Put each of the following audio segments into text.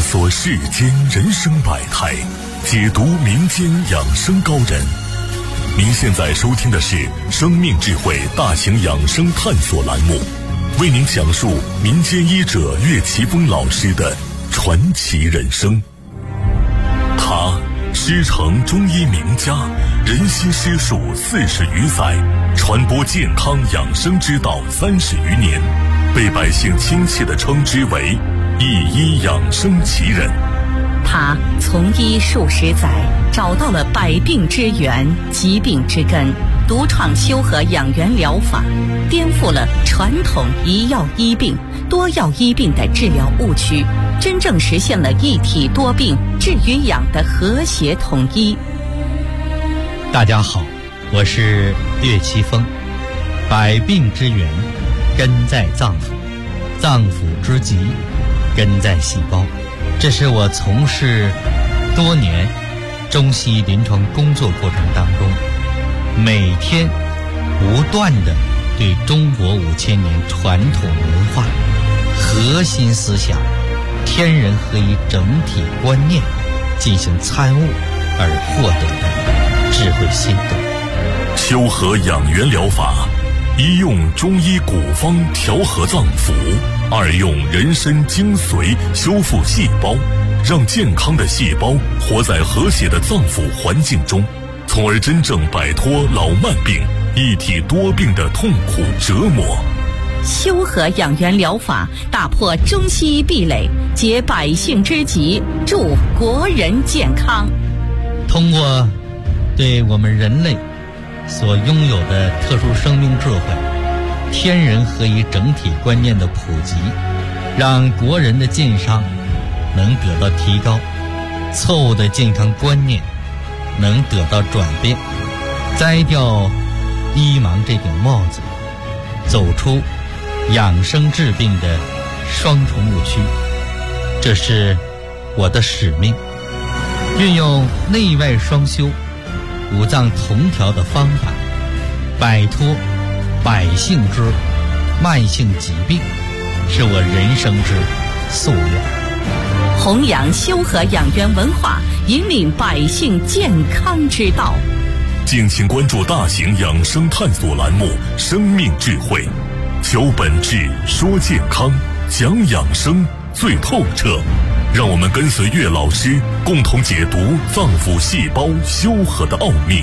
索世间人生百态，解读民间养生高人。您现在收听的是生命智慧大型养生探索栏目，为您讲述民间医者岳奇峰老师的传奇人生。他师承中医名家，人心师术40余载，传播健康养生之道30余年，被百姓亲切地称之为一医养生奇人。 他从医数十载，找到了百病之源、疾病之根，独创修和养元疗法，颠覆了传统一药医病、多药医病的治疗误区，真正实现了一体多病、治与养的和谐统一。 大家好，我是岳奇峰。百病之源根在脏腑，脏腑之疾根在细胞。这是我从事多年中西医临床工作过程当中，每天不断地对中国5000年传统文化、核心思想、天人合一整体观念进行参悟而获得的智慧心得。 修和养元疗法，一用中医古方调和脏腑，二用人参精髓修复细胞，让健康的细胞活在和谐的脏腑环境中，从而真正摆脱老慢病、一体多病的痛苦折磨。 修和养元疗法打破中西医壁垒，解百姓之急，助国人健康。 通过对我们人类所拥有的特殊生命智慧、天人合一整体观念的普及，让国人的健康能得到提高，错误的健康观念能得到转变，摘掉医盲这顶帽子，走出养生治病的双重误区。这是我的使命，运用内外双修、五脏同调的方法，摆脱百姓之慢性疾病，是我人生之夙愿。 弘扬修和养元文化，引领百姓健康之道。 敬请关注大型养生探索栏目《生命智慧》，求本质，说健康，讲养生最透彻。让我们跟随岳老师，共同解读脏腑细胞修和的奥秘。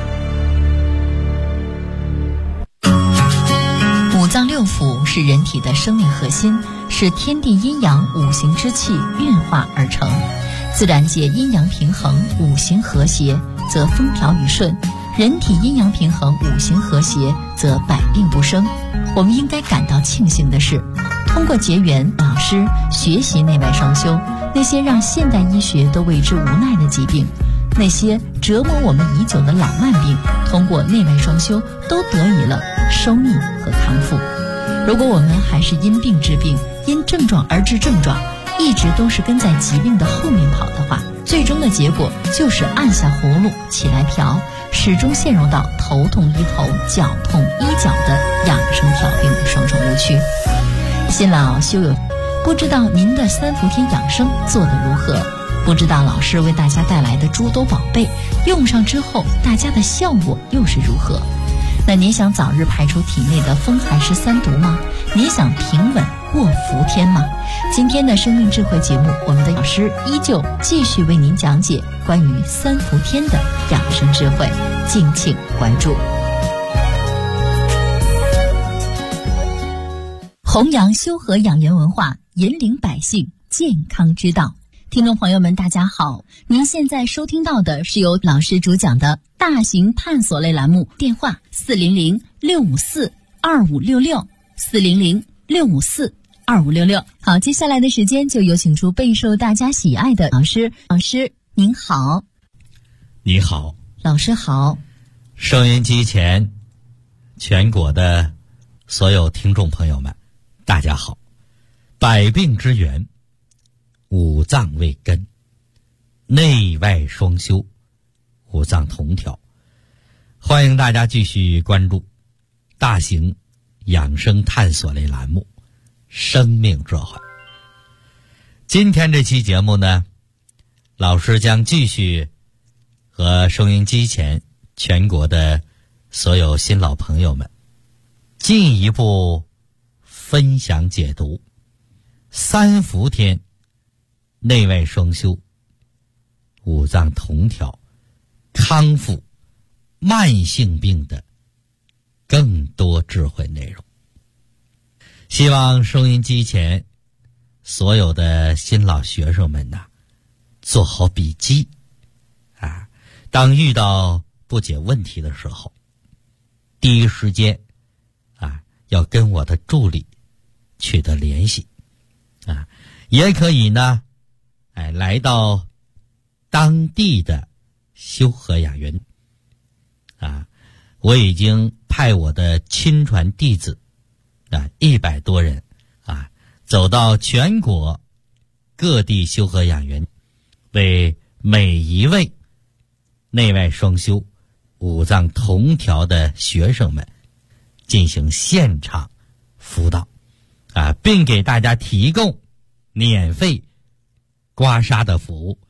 五脏六腑是人体的生命核心，是天地阴阳五行之气运化而成。自然界阴阳平衡，五行和谐，则风调雨顺；人体阴阳平衡，五行和谐，则百病不生。我们应该感到庆幸的是，通过结缘老师学习内外双修，那些让现代医学都为之无奈的疾病，那些折磨我们已久的老慢病，通过内外双修都得以了收匿和康复。如果我们还是因病治病，因症状而治症状，一直都是跟在疾病的后面跑的话，最终的结果就是按下葫芦起来瓢，始终陷入到头痛医头、脚痛医脚的养生调病的双重误区。新老修友，不知道您的3伏天养生做得如何？不知道老师为大家带来的诸多宝贝用上之后，大家的效果又是如何？那您想早日排除体内的风寒湿3毒吗？您想平稳过伏天吗？今天的生命智慧节目，我们的老师依旧继续为您讲解关于3伏天的养生智慧，敬请关注。弘扬修和养元文化，引领百姓健康之道。听众朋友们大家好，您现在收听到的是由老师主讲的大型探索类栏目，电话400-654-2566 400-654-2566。好，接下来的时间就有请出备受大家喜爱的老师。老师您好。 你好。 老师好。 收音机前全国的所有听众朋友们大家好。百病之源，五脏为根，内外双修，五脏同调。欢迎大家继续关注大型养生探索类栏目《生命智慧》。 今天这期节目呢，老师将继续和收音机前全国的所有新老朋友们进一步分享解读三伏天内外双修、五脏同调、康复慢性病的更多智慧内容。希望收音机前所有的新老学生们呐，做好笔记啊！当遇到不解问题的时候，第一时间啊，要跟我的助理取得联系啊，也可以呢，来到当地的修和养元啊，我已经派我的亲传弟子啊100多人啊，走到全国各地修和养元，为每一位内外双修、五脏同调的学生们进行现场辅导啊，并给大家提供免费刮痧的服务。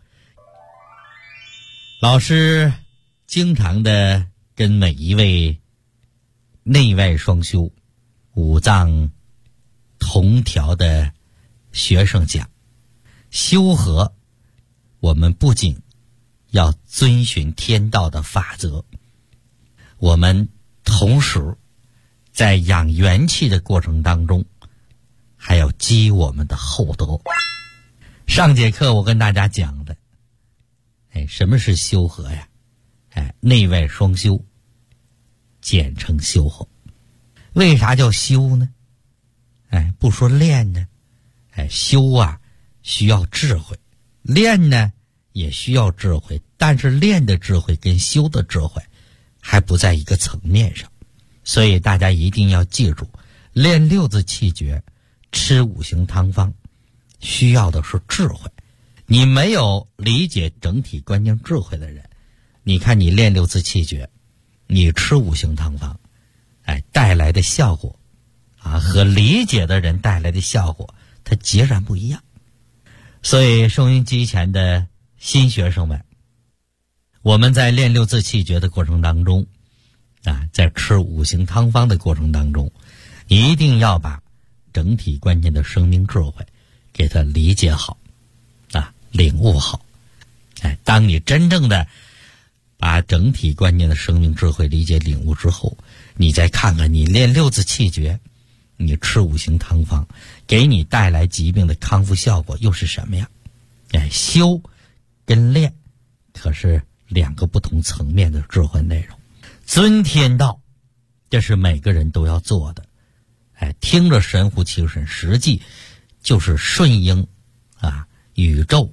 老师经常的跟每一位内外双修、五脏同调的学生讲，修和我们不仅要遵循天道的法则，我们同时在养元气的过程当中还要积我们的厚德。上节课我跟大家讲的，什么是修和呀？内外双修，简称修和。为啥叫修呢？不说练呢？修啊需要智慧，练呢也需要智慧，但是练的智慧跟修的智慧还不在一个层面上，所以大家一定要记住，练六字气诀、吃五行汤方需要的是智慧。你没有理解整体观念智慧的人，你看你练六字气诀，你吃五行汤方，带来的效果啊，和理解的人带来的效果它截然不一样。所以收音机前的新学生们，我们在练六字气诀的过程当中啊，在吃五行汤方的过程当中，一定要把整体观念的生命智慧给它理解好啊，领悟好。当你真正的把整体观念的生命智慧理解领悟之后，你再看看你练六字气诀，你吃五行汤方给你带来疾病的康复效果又是什么呀？修跟练可是两个不同层面的智慧内容。遵天道，这是每个人都要做的。听着神乎其神，实际就是顺应啊宇宙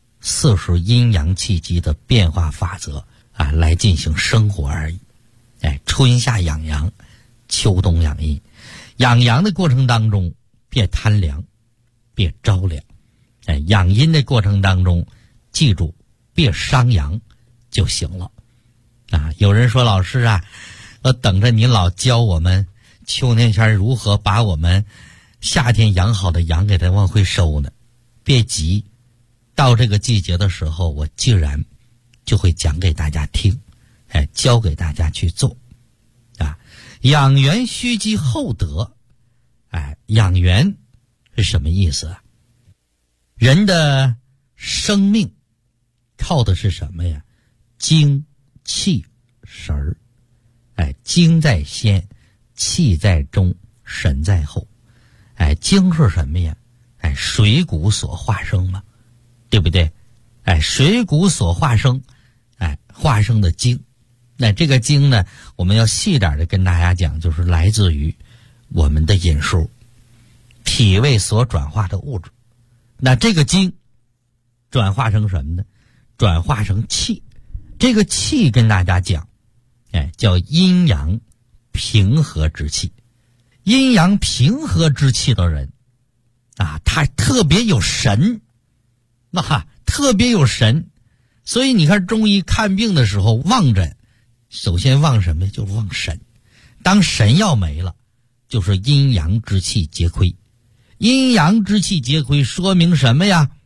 40阴阳气机的变化法则啊来进行生活而已。春夏养阳，秋冬养阴。养阳的过程当中别贪凉，别着凉。养阴的过程当中记住别伤阳就行了啊。有人说，老师啊，我等着你老教我们秋天前如何把我们夏天养好的阳给它往回收呢。别急，到这个季节的时候，我既然就会讲给大家听，教给大家去做啊。养元须积厚德，养元是什么意思啊？人的生命靠的是什么呀？精气神儿。精在先，气在中，神在后。精是什么呀？水谷所化生嘛，对不对？水谷所化生，化生的精。那这个精呢，我们要细点的跟大家讲，就是来自于我们的饮食，脾胃所转化的物质。那这个精转化成什么呢？转化成气。这个气跟大家讲，叫阴阳平和之气。阴阳平和之气的人啊，他特别有神，特别有神。所以你看中医看病的时候望诊，首先望什么？就望神。当神要没了，就是阴阳之气皆亏。阴阳之气皆亏说明什么呀？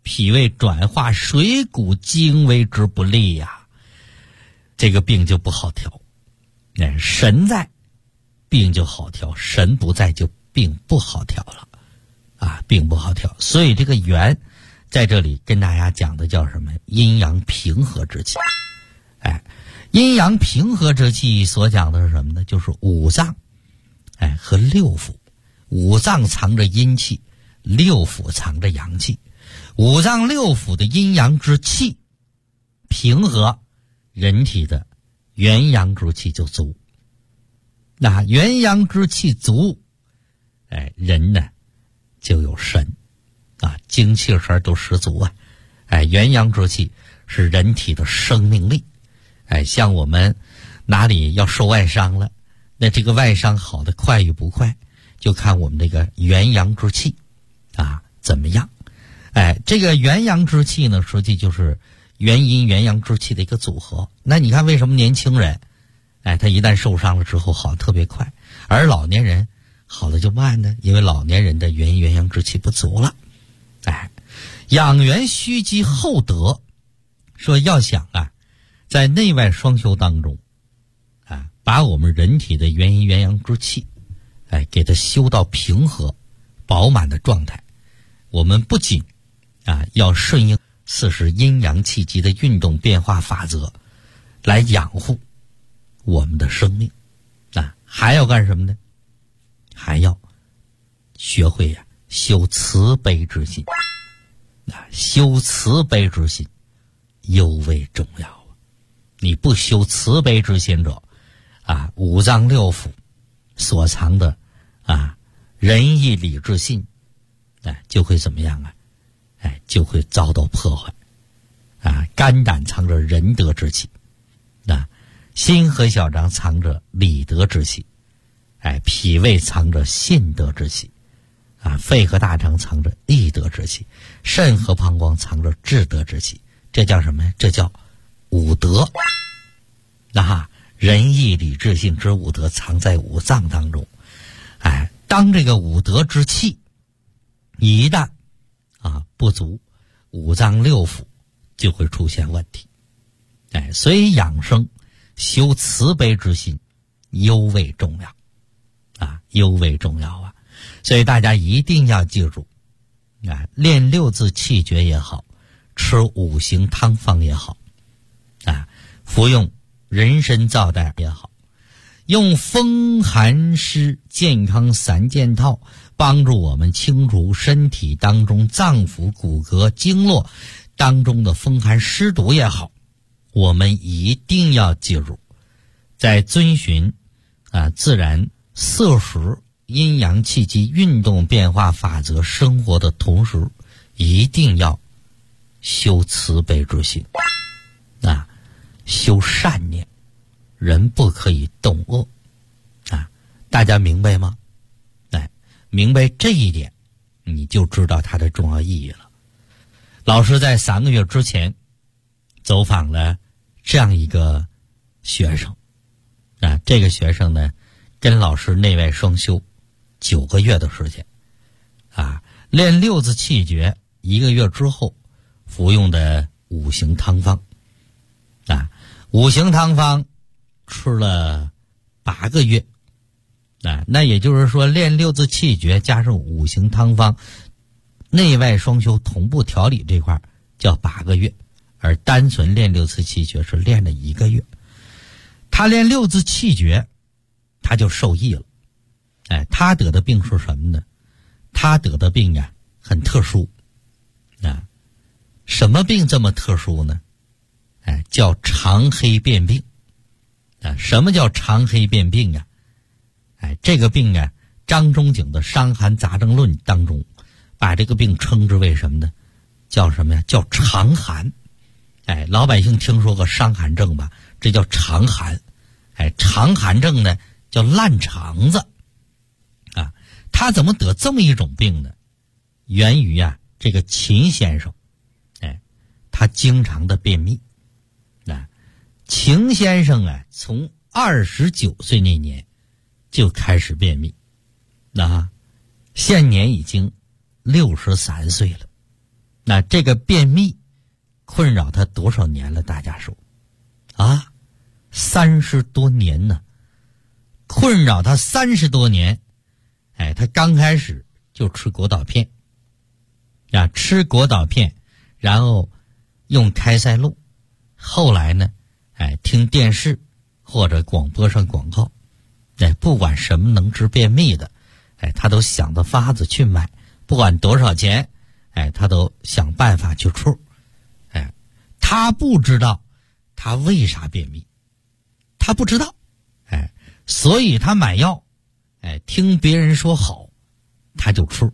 脾胃转化水谷精微之不利呀，这个病就不好调。神在，病就好调；神不在，就病不好调了啊，病不好调。所以这个元在这里跟大家讲的叫什么？阴阳平和之气。阴阳平和之气所讲的是什么呢？就是五脏和六腑。五脏藏着阴气，六腑藏着阳气。五脏六腑的阴阳之气平和，人体的元阳之气就足。那元阳之气足，人呢就有神啊，精气神都十足啊。元阳之气是人体的生命力。像我们哪里要受外伤了，那这个外伤好的快与不快，就看我们这个元阳之气啊怎么样。这个元阳之气呢，实际就是元阴元阳之气的一个组合。那你看为什么年轻人他一旦受伤了之后好特别快，而老年人好的就慢呢？因为老年人的元阴元阳之气不足了。养元须积厚德，说要想在内外双修当中把我们人体的元阴元阳之气给它修到平和饱满的状态。我们不仅要顺应40阴阳气机的运动变化法则来养护我们的生命还要干什么呢？还要学会修慈悲之心。修慈悲之心尤为重要。你不修慈悲之心者五脏六腑所藏的仁义礼智信就会怎么样就会遭到破坏。肝胆藏着仁德之气，心和小肠藏着礼德之气，脾胃藏着信德之气，肺和大肠藏着义德之气，肾和膀胱藏着智德之气。这叫什么呀？这叫五德。仁义礼智信之五德藏在五脏当中。当这个五德之气一旦不足，五脏六腑就会出现问题。所以养生修慈悲之心尤为重要尤为重要所以大家一定要记住练六字气诀也好，吃五行汤方也好服用人参皂苷也好，用风寒湿健康3件套帮助我们清除身体当中脏腑骨骼经络当中的风寒湿毒也好，我们一定要记住，在遵循自然色时阴阳气机运动变化法则生活的同时，一定要修慈悲之心修善念。人不可以动恶大家明白吗？明白这一点，你就知道它的重要意义了。老师在3个月之前走访了这样一个学生这个学生呢跟老师内外双修9个月的时间练六字气诀1个月之后服用的五行汤方五行汤方吃了8个月那也就是说练六字气诀加上五行汤方内外双修同步调理这块叫8个月，而单纯练六字气诀是练了1个月。他练六字气诀他就受益了。他得的病是什么呢？他得的病很特殊什么病这么特殊呢？叫长黑变病什么叫长黑变病这个病张仲景的《伤寒杂症论》当中把这个病称之为什么呢？叫什么呀？叫长寒。老百姓听说过伤寒症吧？这叫长寒。长寒症呢叫烂肠子他怎么得这么一种病呢？源于这个秦先生他经常的便秘秦先生从29岁那年就开始便秘现年已经63岁那这个便秘困扰他多少年了？大家说啊，30多年呢，困扰他30多年。他刚开始就吃果导片吃果导片，然后用开塞露，后来呢听电视或者广播上广告，不管什么能治便秘的他都想着法子去买，不管多少钱他都想办法去出。他不知道他为啥便秘，他不知道所以他买药听别人说好他就出。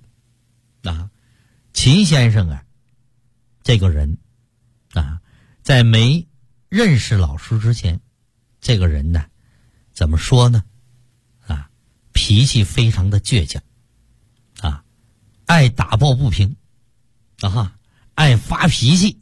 秦先生这个人在没认识老师之前，这个人呢怎么说呢脾气非常的倔强爱打抱不平爱发脾气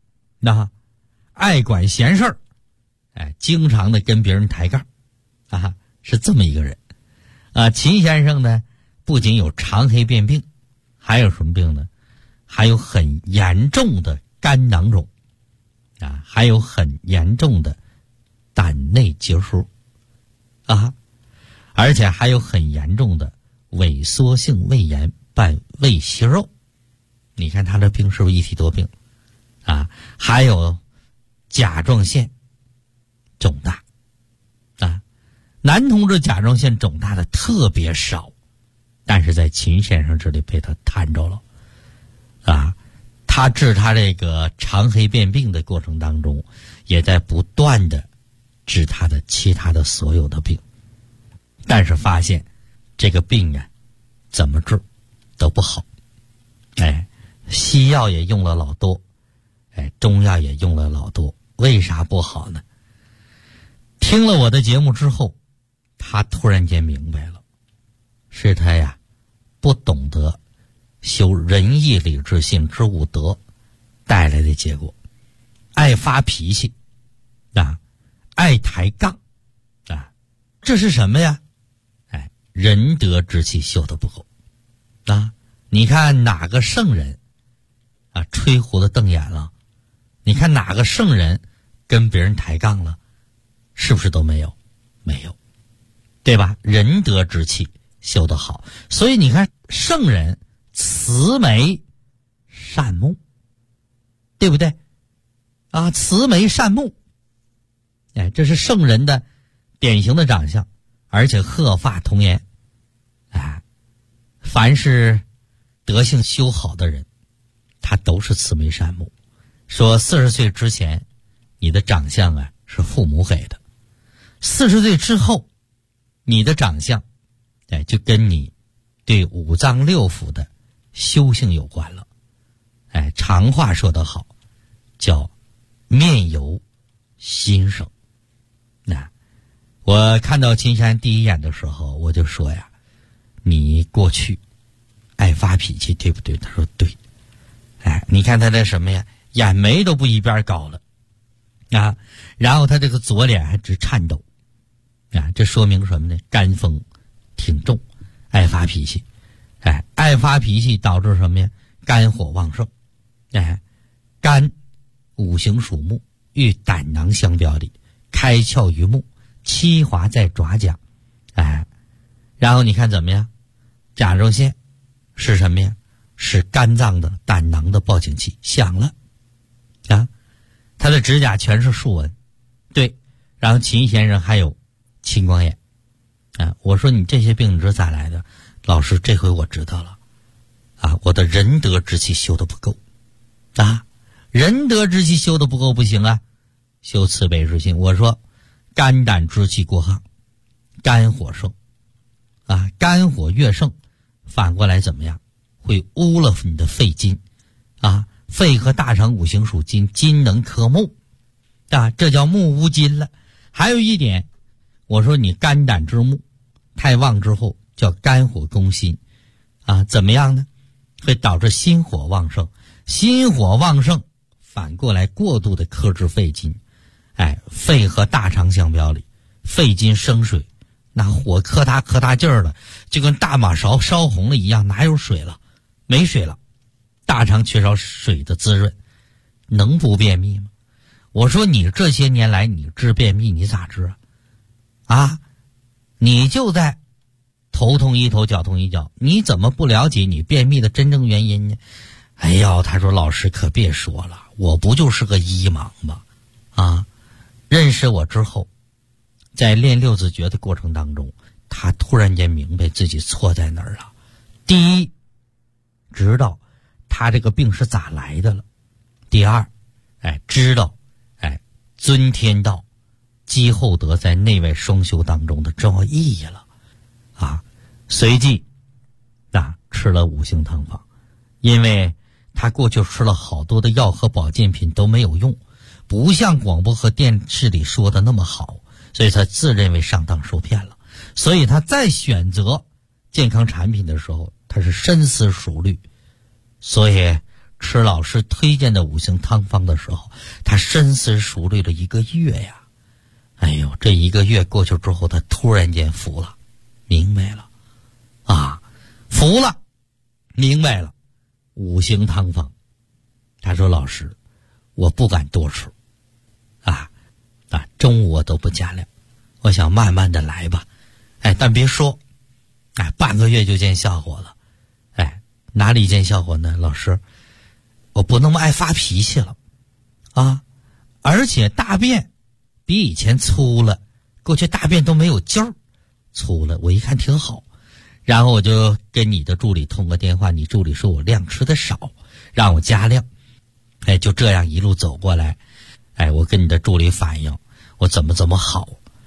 爱管闲事儿经常的跟别人抬杠是这么一个人秦先生呢不仅有长黑变病，还有什么病呢？还有很严重的肝囊肿还有很严重的胆内结核而且还有很严重的萎缩性胃炎伴胃息肉。你看他这病是不是一体多病还有甲状腺肿大男同志甲状腺肿大的特别少，但是在秦先生这里被他摊着了他治他这个长黑变病的过程当中，也在不断的治他的其他的所有的病，但是发现这个病怎么治都不好西药也用了老多中药也用了老多，为啥不好呢？听了我的节目之后，他突然间明白了，是他不懂得修仁义礼智信之五德带来的结果，爱发脾气爱抬杠这是什么呀？仁德之气修得不够你看哪个圣人吹胡子瞪眼了？你看哪个圣人跟别人抬杠了？是不是都没有？没有，对吧？仁德之气修得好，所以你看圣人慈眉善目，对不对慈眉善目这是圣人的典型的长相，而且鹤发童颜凡是德性修好的人，他都是慈眉善目。说40岁之前你的长相是父母给的，40岁之后你的长相就跟你对五脏六腑的修行有关了常话说得好，叫面由心生我看到秦山第一眼的时候，我就说你过去爱发脾气对不对？他说对你看他的什么呀，眼眉都不一边高了然后他这个左脸还直颤抖这说明什么呢？肝风挺重，爱发脾气爱发脾气导致什么呀？肝火旺盛肝五行属木，与胆囊相表里，开窍于目，七华在爪甲然后你看怎么样？甲状腺是什么呀？是肝脏的胆囊的报警器，响了他的指甲全是竖纹。对，然后秦先生还有青光眼我说你这些病你知道咋来的？老师这回我知道了我的仁德之气修得不够仁德之气修得不够不行修慈悲之心。我说肝胆之气过亢，肝火盛肝火越盛，反过来怎么样？会污了你的肺金肺和大肠五行属金，金能克木这叫木无金了。还有一点，我说你肝胆之木太旺之后叫肝火攻心怎么样呢？会导致心火旺盛，心火旺盛反过来过度的克制肺金肺和大肠相表里，肺金生水，那火可大劲儿了，就跟大马勺烧红了一样，哪有水了？没水了， 大肠缺少水的滋润，能不便秘吗？我说你这些年来你治便秘你咋治啊？你就在头痛医头脚痛医脚，你怎么不了解你便秘的真正原因呢？哎呀，他说老师可别说了，我不就是个医盲吗？认识我之后，在练六字诀的过程当中，他突然间明白自己错在哪儿了。第一，知道他这个病是咋来的了。第二，知道尊天道积厚德在内外双修当中的重要意义了随即吃了五行汤方，因为他过去吃了好多的药和保健品都没有用，不像广播和电视里说的那么好，所以他自认为上当受骗了。所以他在选择健康产品的时候，他是深思熟虑，所以吃老师推荐的五行汤方的时候，他深思熟虑了1个月呀。哎呦，这1个月过去之后，他突然间服了，明白了服了，明白了五行汤方。他说老师，我不敢多吃中午我都不加量，我想慢慢的来吧。但别说半个月就见效果了。哪里见效果呢？老师，我不那么爱发脾气了而且大便比以前粗了，过去大便都没有劲儿，粗了，我一看挺好。然后我就跟你的助理通个电话，你助理说我量吃的少，让我加量。就这样一路走过来，我跟你的助理反映我怎么好。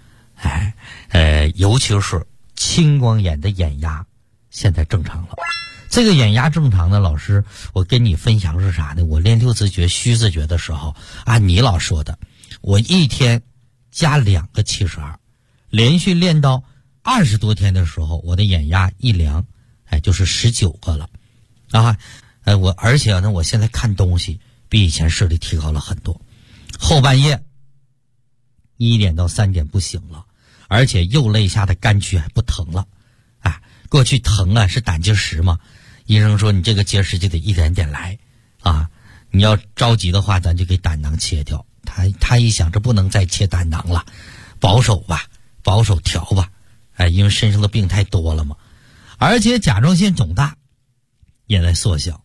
尤其是青光眼的眼压现在正常了。这个眼压正常的老师，我跟你分享是啥呢？我练六字诀虚字诀的时候你老说的，我一天加2个72，连续练到20多天的时候，我的眼压一量就是19个了而且呢，我现在看东西比以前视力提高了很多。后半夜1点到3点不醒了，而且右肋下的肝区还不疼了过去疼是胆结石嘛，医生说你这个结石就得一点点来你要着急的话咱就给胆囊切掉。他一想这不能再切胆囊了，保守调吧因为身上的病太多了嘛。而且甲状腺肿大也在缩小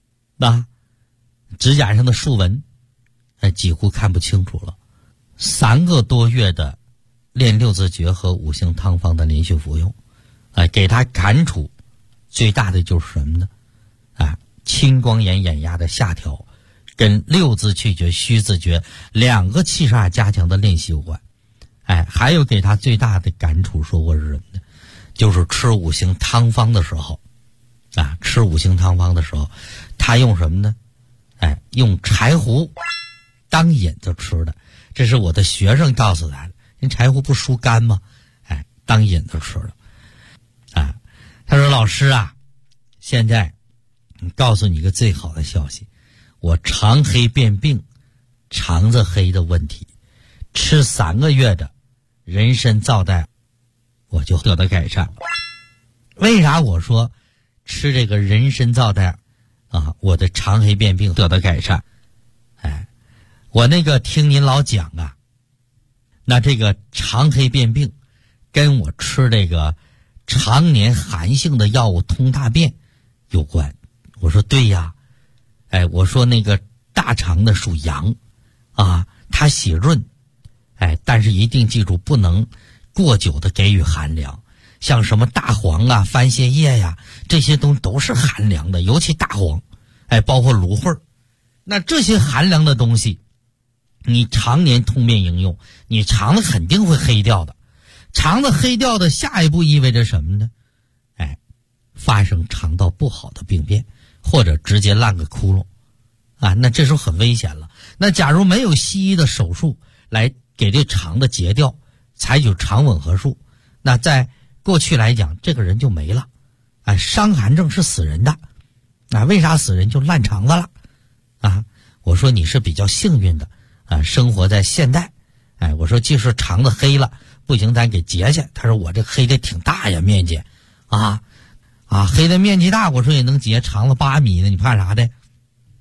指甲上的竖纹几乎看不清楚了。3个多月的练六字诀和五行汤方的连续服用给他感触最大的就是什么呢青光眼眼压的下调跟六字去诀虚字诀2个气煞加强的练习有关。还有给他最大的感触说过是什么呢？就是吃五行汤方的时候吃五行汤方的时候，他用什么呢？用柴胡当引子吃的。这是我的学生告诉他的，因为柴胡不疏肝吗？当引子吃的他说老师现在告诉你一个最好的消息，我肠黑变病，肠子黑的问题，吃3个月的人参皂苷我就得到改善。为啥我说吃这个人参皂苷我的肠黑变病得到改善？我那个听您老讲那这个肠黑变病跟我吃这个常年寒性的药物通大便有关。我说对呀我说那个大肠的属阳它喜润但是一定记住不能过久的给予寒凉，像什么大黄番泻叶呀，这些都是寒凉的，尤其大黄包括芦荟那这些寒凉的东西你常年通便应用，你肠子肯定会黑掉的。肠子黑掉的下一步意味着什么呢？发生肠道不好的病变，或者直接烂个窟窿那这时候很危险了。那假如没有西医的手术来给这肠子截掉，采取肠吻合术，那在过去来讲这个人就没了伤寒症是死人的为啥死人？就烂肠子了我说你是比较幸运的生活在现代我说即使肠子黑了不行咱给截下。他说我这黑的挺大呀，面积黑的面积大，我说也能截，肠子8米呢，你怕啥的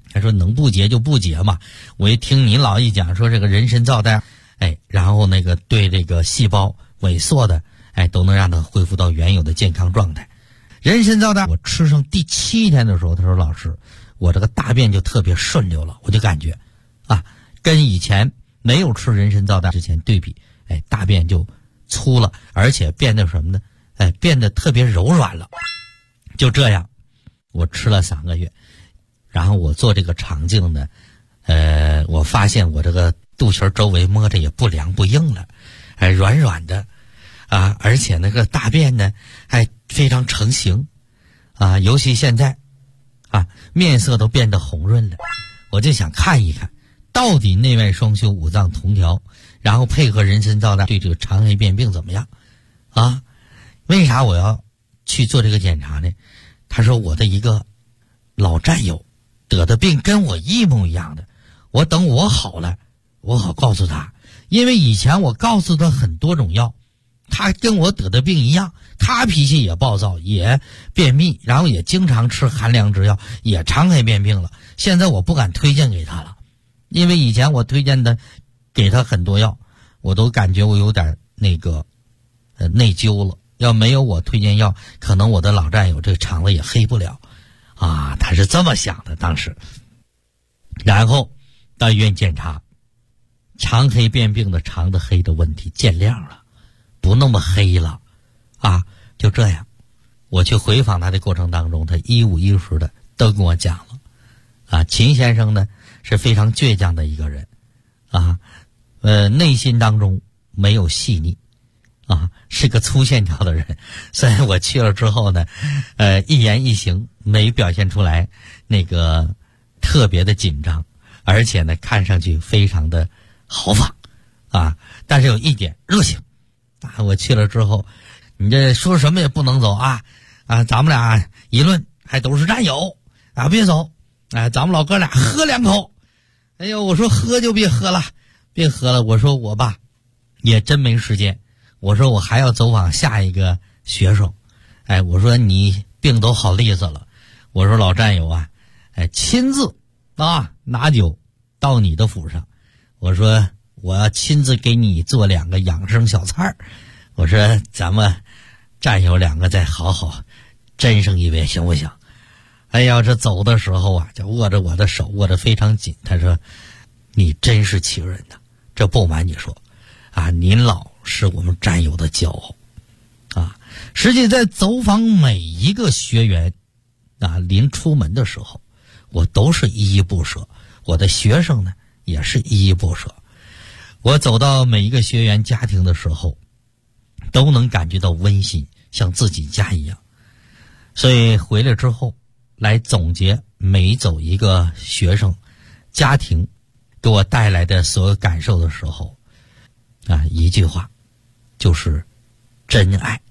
他说能不结就不结嘛。我一听你老一讲说这个人参皂苷，然后那个对这个细胞萎缩的，都能让它恢复到原有的健康状态。人参皂苷我吃上第7天的时候，他说老师，我这个大便就特别顺溜了，我就感觉跟以前没有吃人参皂苷之前对比，大便就粗了，而且变得什么呢？变得特别柔软了。就这样，我吃了3个月，然后我做这个肠镜呢，我发现我这个肚脐周围摸着也不凉不硬了，软软的，而且那个大便呢，还非常成型，尤其现在，面色都变得红润了。我就想看一看，到底内外双修五脏同调，然后配合人参皂苷对这个肠黑便病怎么样？为啥我要去做这个检查呢？他说我的一个老战友得的病跟我一模一样的，我等我好了，我好告诉他，因为以前我告诉他很多种药，他跟我得的病一样，他脾气也暴躁，也便秘，然后也经常吃寒凉之药，也肠黑便病了。现在我不敢推荐给他了，因为以前我推荐的给他很多药，我都感觉我有点内疚了。要没有我推荐药，可能我的老战友这个肠子也黑不了他是这么想的当时。然后到医院检查，肠黑便病的肠子黑的问题见亮了，不那么黑了就这样，我去回访他的过程当中，他一五一十的都跟我讲了秦先生呢是非常倔强的一个人内心当中没有细腻是个粗线条的人。所以我去了之后呢，一言一行没表现出来那个特别的紧张，而且呢看上去非常的豪放但是有一点热情我去了之后，你这说什么也不能走咱们俩一论还都是战友别走咱们老哥俩喝2口。我说喝就别喝了，我说我吧也真没时间，我说我还要走访下一个学生，我说你病都好利索了，我说老战友亲自拿酒到你的府上，我说我要亲自给你做2个养生小菜，我说咱们战友2个再好好斟上一杯行不行？这走的时候就握着我的手，握得非常紧。他说你真是奇人呐，这不瞒你说您老是我们战友的骄傲实际在走访每一个学员临出门的时候，我都是依依不舍，我的学生呢也是依依不舍。我走到每一个学员家庭的时候，都能感觉到温馨，像自己家一样。所以回来之后来总结每走一个学生家庭给我带来的所有感受的时候一句话就是真爱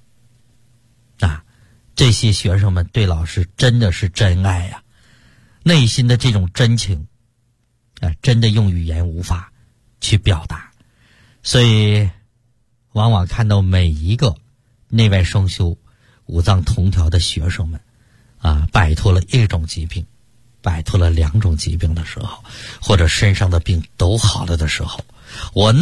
这些学生们对老师真的是真爱内心的这种真情真的用语言无法去表达。所以往往看到每一个内外双修五脏同调的学生们摆脱了1种疾病，摆脱了2种疾病的时候，或者身上的病都好了的时候，我